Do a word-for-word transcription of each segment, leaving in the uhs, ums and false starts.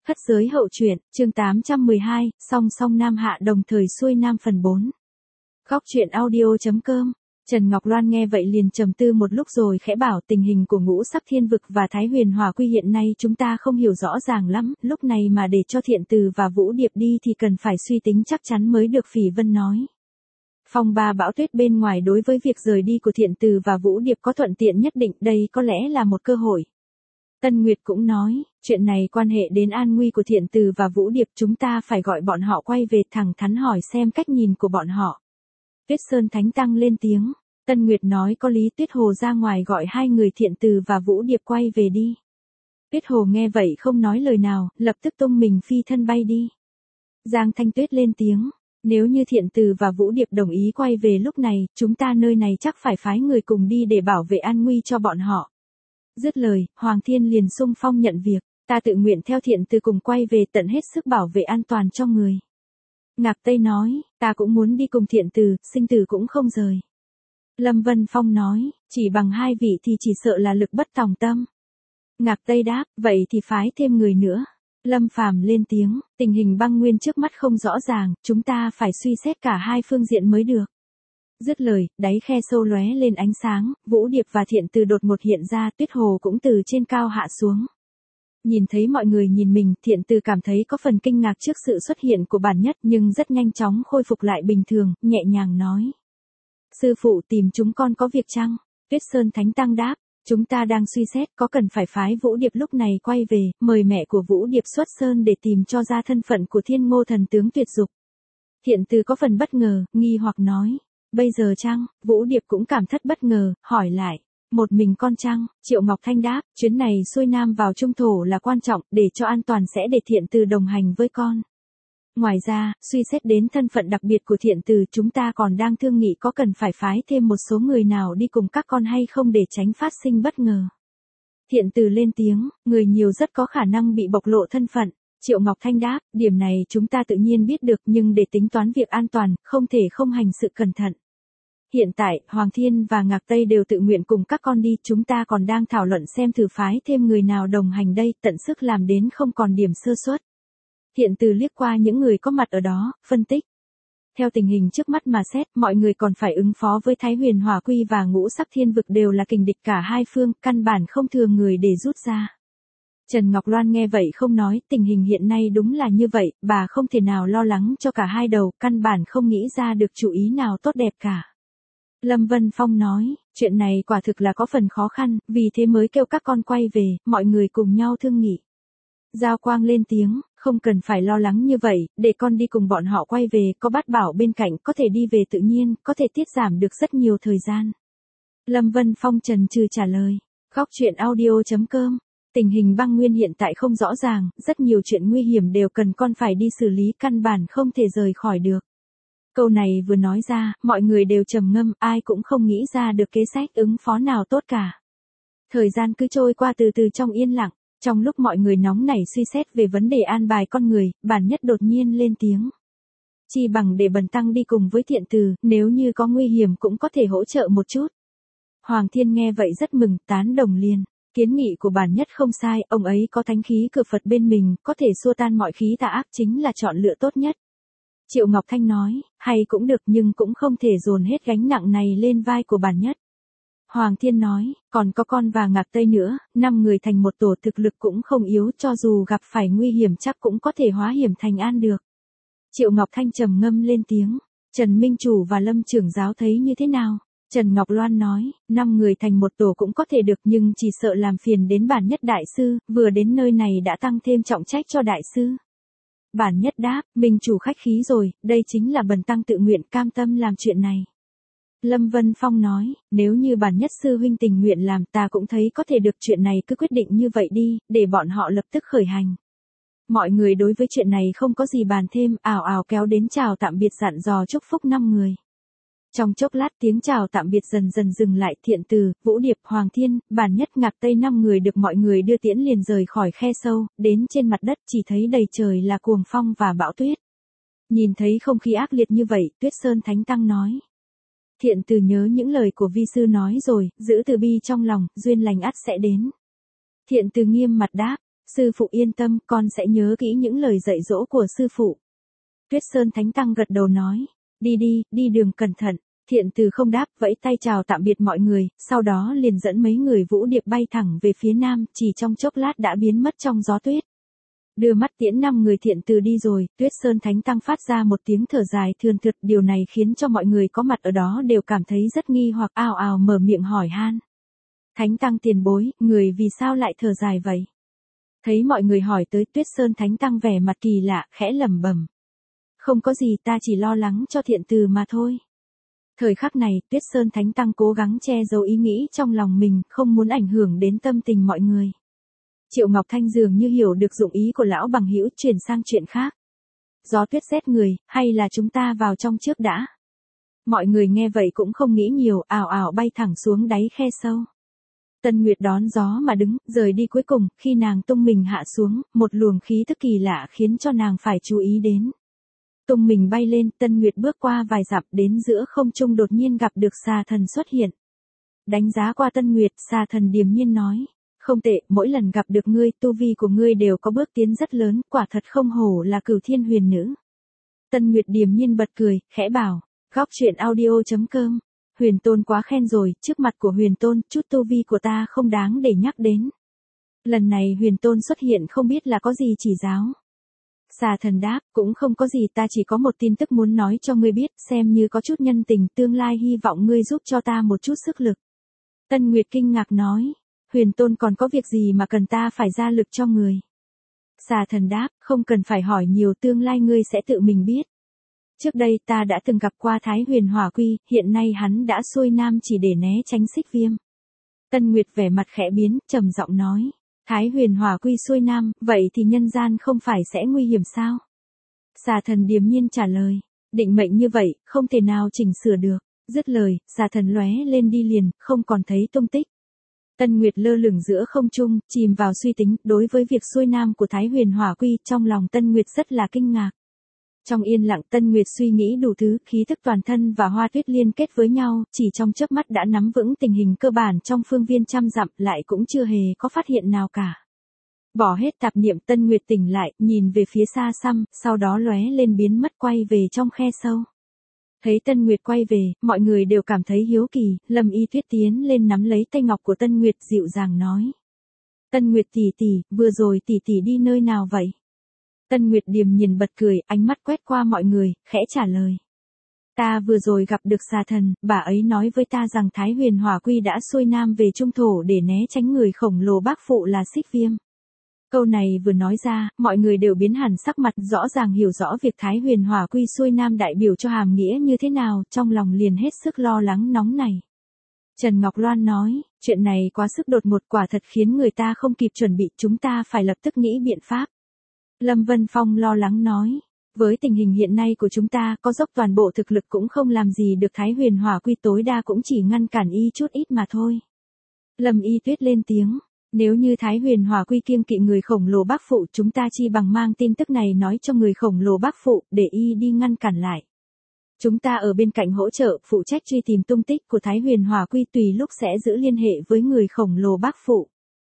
Khất giới hậu truyện, chương tám trăm mười hai, song song Nam Hạ đồng thời xuôi Nam phần bốn. Góc truyện audio.com. Trần Ngọc Loan nghe vậy liền trầm tư một lúc rồi khẽ bảo tình hình của ngũ sắc thiên vực và Thái Huyền Hỏa Quy hiện nay chúng ta không hiểu rõ ràng lắm, lúc này mà để cho Thiện Từ và Vũ Điệp đi thì cần phải suy tính chắc chắn mới được. Phỉ Vân nói. Phong ba bão tuyết bên ngoài đối với việc rời đi của Thiện Từ và Vũ Điệp có thuận tiện nhất định, đây có lẽ là một cơ hội. Tân Nguyệt cũng nói, chuyện này quan hệ đến an nguy của Thiện Từ và Vũ Điệp, chúng ta phải gọi bọn họ quay về, thẳng thắn hỏi xem cách nhìn của bọn họ. Tuyết Sơn Thánh Tăng lên tiếng, Tân Nguyệt nói có lý. Tuyết Hồ ra ngoài gọi hai người Thiện Từ và Vũ Điệp quay về đi. Tuyết Hồ nghe vậy không nói lời nào, lập tức tung mình phi thân bay đi. Giang Thanh Tuyết lên tiếng, nếu như Thiện Từ và Vũ Điệp đồng ý quay về lúc này, chúng ta nơi này chắc phải phái người cùng đi để bảo vệ an nguy cho bọn họ. Dứt lời, Hoàng Thiên liền xung phong nhận việc, ta tự nguyện theo Thiện Từ cùng quay về, tận hết sức bảo vệ an toàn cho người. Ngạc Tây nói, ta cũng muốn đi cùng Thiện Từ, sinh tử cũng không rời. Lâm Vân Phong nói, chỉ bằng hai vị thì chỉ sợ là lực bất tòng tâm. Ngạc Tây đáp, vậy thì phái thêm người nữa. Lâm Phàm lên tiếng, tình hình băng nguyên trước mắt không rõ ràng, chúng ta phải suy xét cả hai phương diện mới được. Dứt lời, đáy khe sâu lóe lên ánh sáng, Vũ Điệp và Thiện Từ đột ngột hiện ra, Tuyết Hồ cũng từ trên cao hạ xuống. Nhìn thấy mọi người nhìn mình, Thiện Từ cảm thấy có phần kinh ngạc trước sự xuất hiện của bản nhất, nhưng rất nhanh chóng khôi phục lại bình thường, nhẹ nhàng nói. Sư phụ tìm chúng con có việc chăng? Tuyết Sơn Thánh Tăng đáp, chúng ta đang suy xét có cần phải phái Vũ Điệp lúc này quay về, mời mẹ của Vũ Điệp xuất sơn để tìm cho ra thân phận của Thiên Ngô thần tướng tuyệt dục. Thiện Từ có phần bất ngờ, nghi hoặc nói. Bây giờ chăng? Vũ Điệp cũng cảm thất bất ngờ, hỏi lại. Một mình con chăng? Triệu Ngọc Thanh đáp, chuyến này xuôi Nam vào Trung Thổ là quan trọng, để cho an toàn sẽ để Thiện Từ đồng hành với con. Ngoài ra, suy xét đến thân phận đặc biệt của Thiện Từ, chúng ta còn đang thương nghị có cần phải phái thêm một số người nào đi cùng các con hay không để tránh phát sinh bất ngờ. Thiện Từ lên tiếng, người nhiều rất có khả năng bị bộc lộ thân phận. Triệu Ngọc Thanh đáp, điểm này chúng ta tự nhiên biết được, nhưng để tính toán việc an toàn, không thể không hành sự cẩn thận. Hiện tại, Hoàng Thiên và Ngạc Tây đều tự nguyện cùng các con đi, chúng ta còn đang thảo luận xem thử phái thêm người nào đồng hành đây, tận sức làm đến không còn điểm sơ suất. Thiện Từ liếc qua những người có mặt ở đó, phân tích. Theo tình hình trước mắt mà xét, mọi người còn phải ứng phó với Thái Huyền Hỏa Quy và Ngũ Sắc Thiên Vực, đều là kình địch cả hai phương, căn bản không thừa người để rút ra. Trần Ngọc Loan nghe vậy không nói, tình hình hiện nay đúng là như vậy, bà không thể nào lo lắng cho cả hai đầu, căn bản không nghĩ ra được chủ ý nào tốt đẹp cả. Lâm Vân Phong nói, chuyện này quả thực là có phần khó khăn, vì thế mới kêu các con quay về, mọi người cùng nhau thương nghị. Giao Quang lên tiếng, không cần phải lo lắng như vậy, để con đi cùng bọn họ quay về, có Bát Bảo bên cạnh, có thể đi về tự nhiên, có thể tiết giảm được rất nhiều thời gian. Lâm Vân Phong trần trừ trả lời. Góc truyện audio.com. Tình hình băng nguyên hiện tại không rõ ràng, rất nhiều chuyện nguy hiểm đều cần con phải đi xử lý, căn bản không thể rời khỏi được. Câu này vừa nói ra, mọi người đều trầm ngâm, ai cũng không nghĩ ra được kế sách ứng phó nào tốt cả. Thời gian cứ trôi qua từ từ trong yên lặng, trong lúc mọi người nóng nảy suy xét về vấn đề an bài con người, bản nhất đột nhiên lên tiếng. Chi bằng để Bần Tăng đi cùng với Thiện Từ, nếu như có nguy hiểm cũng có thể hỗ trợ một chút. Hoàng Thiên nghe vậy rất mừng, tán đồng liền. Kiến nghị của bản nhất không sai, ông ấy có thánh khí cửa Phật bên mình, có thể xua tan mọi khí tà ác, chính là chọn lựa tốt nhất. Triệu Ngọc Thanh nói, hay cũng được nhưng cũng không thể dồn hết gánh nặng này lên vai của bản nhất. Hoàng Thiên nói, còn có con và Ngạc Tây nữa, năm người thành một tổ, thực lực cũng không yếu, cho dù gặp phải nguy hiểm chắc cũng có thể hóa hiểm thành an được. Triệu Ngọc Thanh trầm ngâm lên tiếng, Trần Minh Chủ và Lâm Trưởng Giáo thấy như thế nào? Trần Ngọc Loan nói, năm người thành một tổ cũng có thể được, nhưng chỉ sợ làm phiền đến bản nhất đại sư, vừa đến nơi này đã tăng thêm trọng trách cho đại sư. Bản nhất đáp, Minh Chủ khách khí rồi, đây chính là Bần Tăng tự nguyện cam tâm làm chuyện này. Lâm Vân Phong nói, nếu như bản nhất sư huynh tình nguyện làm, ta cũng thấy có thể được, chuyện này cứ quyết định như vậy đi, để bọn họ lập tức khởi hành. Mọi người đối với chuyện này không có gì bàn thêm, ào ào kéo đến chào tạm biệt dặn dò chúc phúc năm người. Trong chốc lát tiếng chào tạm biệt dần dần dừng lại, Thiện Từ, Vũ Điệp, Hoàng Thiên, bản nhất, Ngạc Tây năm người được mọi người đưa tiễn liền rời khỏi khe sâu, đến trên mặt đất chỉ thấy đầy trời là cuồng phong và bão tuyết. Nhìn thấy không khí ác liệt như vậy, Tuyết Sơn Thánh Tăng nói. Thiện Từ nhớ những lời của vi sư nói rồi, giữ từ bi trong lòng, duyên lành ắt sẽ đến. Thiện Từ nghiêm mặt đáp, Sư phụ yên tâm, con sẽ nhớ kỹ những lời dạy dỗ của sư phụ. Tuyết Sơn Thánh Tăng gật đầu nói, đi đi, đi đường cẩn thận. Thiện từ không đáp, vẫy tay chào tạm biệt mọi người, sau đó liền dẫn mấy người vũ điệp bay thẳng về phía nam, chỉ trong chốc lát đã biến mất trong gió tuyết. Đưa mắt tiễn năm người thiện từ đi rồi, Tuyết Sơn Thánh Tăng phát ra một tiếng thở dài thườn thượt, điều này khiến cho mọi người có mặt ở đó đều cảm thấy rất nghi hoặc ào ào mở miệng hỏi han. Thánh Tăng tiền bối, người vì sao lại thở dài vậy? Thấy mọi người hỏi tới, Tuyết Sơn Thánh Tăng vẻ mặt kỳ lạ, khẽ lẩm bẩm. Không có gì, ta chỉ lo lắng cho thiện từ mà thôi. Thời khắc này, Tuyết Sơn Thánh Tăng cố gắng che giấu ý nghĩ trong lòng mình, không muốn ảnh hưởng đến tâm tình mọi người. Triệu Ngọc Thanh dường như hiểu được dụng ý của lão bằng hữu, chuyển sang chuyện khác. Gió tuyết rét người, hay là chúng ta vào trong trước đã? Mọi người nghe vậy cũng không nghĩ nhiều, ào ào bay thẳng xuống đáy khe sâu. Tân Nguyệt đón gió mà đứng, rời đi cuối cùng, khi nàng tung mình hạ xuống, một luồng khí tức kỳ lạ khiến cho nàng phải chú ý đến. Tung mình bay lên, Tân Nguyệt bước qua vài dặm đến giữa không trung đột nhiên gặp được xà thần xuất hiện. Đánh giá qua Tân Nguyệt, xà thần điềm nhiên nói. Không tệ, mỗi lần gặp được ngươi, tu vi của ngươi đều có bước tiến rất lớn, quả thật không hổ là Cửu Thiên Huyền Nữ. Tân Nguyệt điềm nhiên bật cười, khẽ bảo, góc truyện audio chấm com. Huyền Tôn quá khen rồi, trước mặt của Huyền Tôn, chút tu vi của ta không đáng để nhắc đến. Lần này Huyền Tôn xuất hiện không biết là có gì chỉ giáo. Xà thần đáp, cũng không có gì, ta chỉ có một tin tức muốn nói cho ngươi biết, xem như có chút nhân tình, tương lai hy vọng ngươi giúp cho ta một chút sức lực. Tân Nguyệt kinh ngạc nói, Huyền Tôn còn có việc gì mà cần ta phải ra lực cho người? Xà thần đáp, không cần phải hỏi nhiều, tương lai ngươi sẽ tự mình biết. Trước đây ta đã từng gặp qua Thái Huyền Hỏa Quy, hiện nay hắn đã xuôi nam chỉ để né tránh Xích Viêm. Tân Nguyệt vẻ mặt khẽ biến, trầm giọng nói, Thái Huyền Hỏa Quy xuôi nam, vậy thì nhân gian không phải sẽ nguy hiểm sao? Xà thần điềm nhiên trả lời, định mệnh như vậy, không thể nào chỉnh sửa được. Dứt lời, xà thần lóe lên đi liền, không còn thấy tung tích. Tân Nguyệt lơ lửng giữa không trung, chìm vào suy tính, đối với việc xuôi nam của Thái Huyền Hỏa Quy, trong lòng Tân Nguyệt rất là kinh ngạc. Trong yên lặng, Tân Nguyệt suy nghĩ đủ thứ, khí thức toàn thân và hoa tuyết liên kết với nhau, chỉ trong chớp mắt đã nắm vững tình hình cơ bản trong phương viên trăm dặm, lại cũng chưa hề có phát hiện nào cả. Bỏ hết tạp niệm, Tân Nguyệt tỉnh lại, nhìn về phía xa xăm, sau đó lóe lên biến mất quay về trong khe sâu. Thấy Tân Nguyệt quay về, mọi người đều cảm thấy hiếu kỳ, Lâm Y Tuyết tiến lên nắm lấy tay ngọc của Tân Nguyệt, dịu dàng nói. Tân Nguyệt tỷ tỷ, vừa rồi tỷ tỷ đi nơi nào vậy? Tân Nguyệt điềm nhiên bật cười, ánh mắt quét qua mọi người, khẽ trả lời. Ta vừa rồi gặp được xà thần, bà ấy nói với ta rằng Thái Huyền Hỏa Quy đã xuôi nam về trung thổ để né tránh người khổng lồ bác phụ là Xích Viêm. Câu này vừa nói ra, mọi người đều biến hẳn sắc mặt, rõ ràng hiểu rõ việc Thái Huyền Hỏa Quy xuôi nam đại biểu cho hàm nghĩa như thế nào, trong lòng liền hết sức lo lắng nóng này. Trần Ngọc Loan nói, chuyện này quá sức đột ngột, quả thật khiến người ta không kịp chuẩn bị, chúng ta phải lập tức nghĩ biện pháp. Lâm Vân Phong lo lắng nói, với tình hình hiện nay của chúng ta, có dốc toàn bộ thực lực cũng không làm gì được Thái Huyền Hỏa Quy, tối đa cũng chỉ ngăn cản y chút ít mà thôi. Lâm Y Tuyết lên tiếng. Nếu như Thái Huyền Hỏa Quy kiêng kỵ người khổng lồ bác phụ, chúng ta chi bằng mang tin tức này nói cho người khổng lồ bác phụ, để y đi ngăn cản lại. Chúng ta ở bên cạnh hỗ trợ, phụ trách truy tìm tung tích của Thái Huyền Hỏa Quy, tùy lúc sẽ giữ liên hệ với người khổng lồ bác phụ.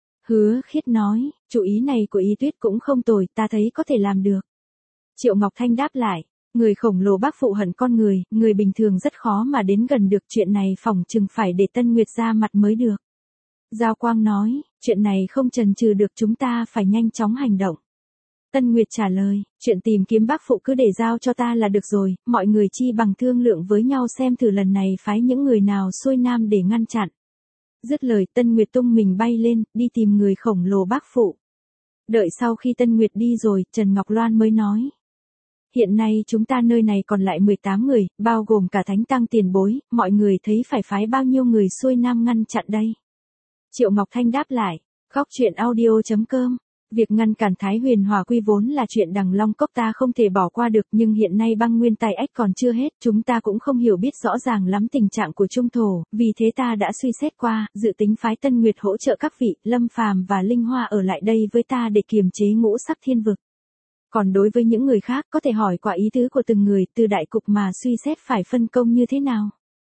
Hứa Khiết nói, chủ ý này của Y Tuyết cũng không tồi, ta thấy có thể làm được. Triệu Ngọc Thanh đáp lại, người khổng lồ bác phụ hận con người, người bình thường rất khó mà đến gần được, chuyện này phỏng chừng phải để Tân Nguyệt ra mặt mới được. Giao Quang nói, chuyện này không chần chừ được, chúng ta phải nhanh chóng hành động. Tân Nguyệt trả lời, chuyện tìm kiếm bác phụ cứ để giao cho ta là được rồi, mọi người chi bằng thương lượng với nhau xem thử lần này phái những người nào xuôi nam để ngăn chặn. Dứt lời, Tân Nguyệt tung mình bay lên, đi tìm người khổng lồ bác phụ. Đợi sau khi Tân Nguyệt đi rồi, Trần Ngọc Loan mới nói. Hiện nay chúng ta nơi này còn lại mười tám người, bao gồm cả Thánh Tăng tiền bối, mọi người thấy phải phái bao nhiêu người xuôi nam ngăn chặn đây? Triệu Ngọc Thanh đáp lại, góc truyện audio chấm com. Việc ngăn cản Thái Huyền Hỏa Quy vốn là chuyện đằng long cốc ta không thể bỏ qua được, nhưng hiện nay băng nguyên tài ách còn chưa hết, chúng ta cũng không hiểu biết rõ ràng lắm tình trạng của trung thổ, vì thế ta đã suy xét qua, dự tính phái Tân Nguyệt hỗ trợ các vị, Lâm Phàm và Linh Hoa ở lại đây với ta để kiềm chế ngũ sắc thiên vực. Còn đối với những người khác, có thể hỏi qua ý tứ của từng người, từ đại cục mà suy xét phải phân công như thế nào.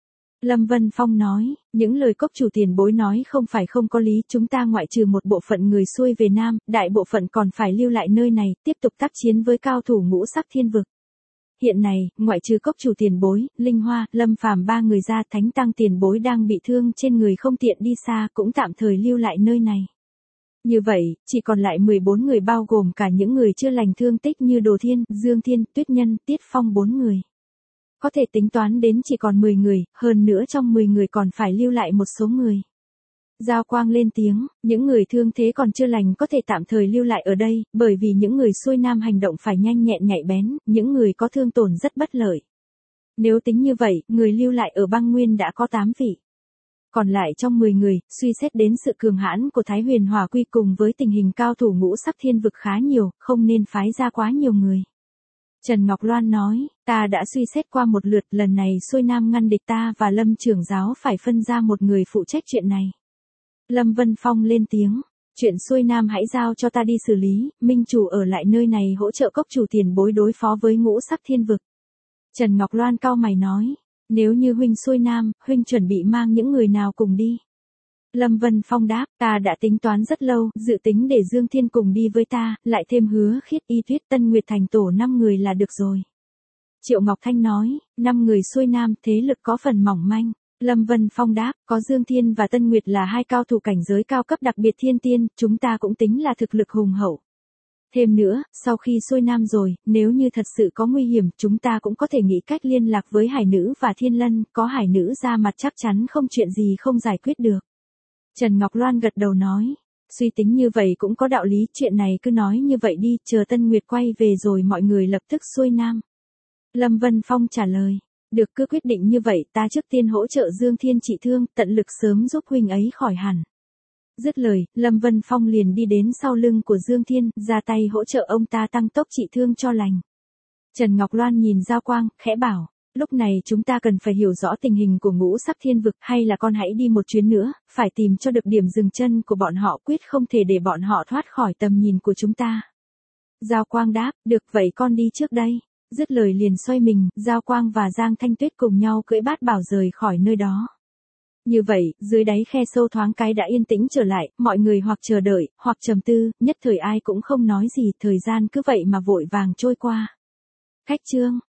Lâm Vân Phong nói, những lời cốc chủ tiền bối nói không phải không có lý, chúng ta ngoại trừ một bộ phận người xuôi về Nam, đại bộ phận còn phải lưu lại nơi này, tiếp tục tác chiến với cao thủ ngũ sắc thiên vực. Hiện này, ngoại trừ cốc chủ tiền bối, Linh Hoa, Lâm Phàm ba người ra, thánh tăng tiền bối đang bị thương trên người không tiện đi xa, cũng tạm thời lưu lại nơi này. Như vậy, chỉ còn lại mười bốn người bao gồm cả những người chưa lành thương tích như Đồ Thiên, Dương Thiên, Tuyết Nhân, Tiết Phong bốn người. Có thể tính toán đến chỉ còn mười người, hơn nữa trong mười người còn phải lưu lại một số người. Giao Quang lên tiếng, những người thương thế còn chưa lành có thể tạm thời lưu lại ở đây, bởi vì những người xuôi nam hành động phải nhanh nhẹn nhạy bén, những người có thương tổn rất bất lợi. Nếu tính như vậy, người lưu lại ở băng nguyên đã có tám vị. Còn lại trong mười người, suy xét đến sự cường hãn của Thái Huyền Hỏa Quy cùng với tình hình cao thủ ngũ sắc thiên vực khá nhiều, không nên phái ra quá nhiều người. Trần Ngọc Loan nói, ta đã suy xét qua một lượt, lần này xuôi nam ngăn địch ta và Lâm trưởng giáo phải phân ra một người phụ trách chuyện này. Lâm Vân Phong lên tiếng, chuyện xuôi nam hãy giao cho ta đi xử lý, minh chủ ở lại nơi này hỗ trợ cốc chủ tiền bối đối phó với ngũ sắc thiên vực. Trần Ngọc Loan cau mày nói, nếu như huynh xuôi nam, huynh chuẩn bị mang những người nào cùng đi? Lâm Vân Phong đáp, ta đã tính toán rất lâu, dự tính để Dương Thiên cùng đi với ta, lại thêm Hứa Khiết, Y Tuyết, Tân Nguyệt thành tổ năm người là được rồi. Triệu Ngọc Thanh nói, năm người xuôi nam, thế lực có phần mỏng manh. Lâm Vân Phong đáp, có Dương Thiên và Tân Nguyệt là hai cao thủ cảnh giới cao cấp đặc biệt thiên tiên, chúng ta cũng tính là thực lực hùng hậu. Thêm nữa, sau khi xuôi nam rồi, nếu như thật sự có nguy hiểm, chúng ta cũng có thể nghĩ cách liên lạc với Hải Nữ và Thiên Lân, có Hải Nữ ra mặt chắc chắn không chuyện gì không giải quyết được. Trần Ngọc Loan gật đầu nói, suy tính như vậy cũng có đạo lý, chuyện này cứ nói như vậy đi, chờ Tân Nguyệt quay về rồi mọi người lập tức xuôi nam. Lâm Vân Phong trả lời, được cứ quyết định như vậy, ta trước tiên hỗ trợ Dương Thiên trị thương, tận lực sớm giúp huynh ấy khỏi hẳn. Dứt lời, Lâm Vân Phong liền đi đến sau lưng của Dương Thiên, ra tay hỗ trợ ông ta tăng tốc trị thương cho lành. Trần Ngọc Loan nhìn Giao Quang, khẽ bảo, lúc này chúng ta cần phải hiểu rõ tình hình của ngũ sắc thiên vực, hay là con hãy đi một chuyến nữa, phải tìm cho được điểm dừng chân của bọn họ, quyết không thể để bọn họ thoát khỏi tầm nhìn của chúng ta. Giao Quang đáp, được vậy con đi trước đây. Dứt lời liền xoay mình, Giao Quang và Giang Thanh Tuyết cùng nhau cưỡi bát bảo rời khỏi nơi đó. Như vậy, dưới đáy khe sâu thoáng cái đã yên tĩnh trở lại, mọi người hoặc chờ đợi, hoặc trầm tư, nhất thời ai cũng không nói gì, thời gian cứ vậy mà vội vàng trôi qua. Khách chương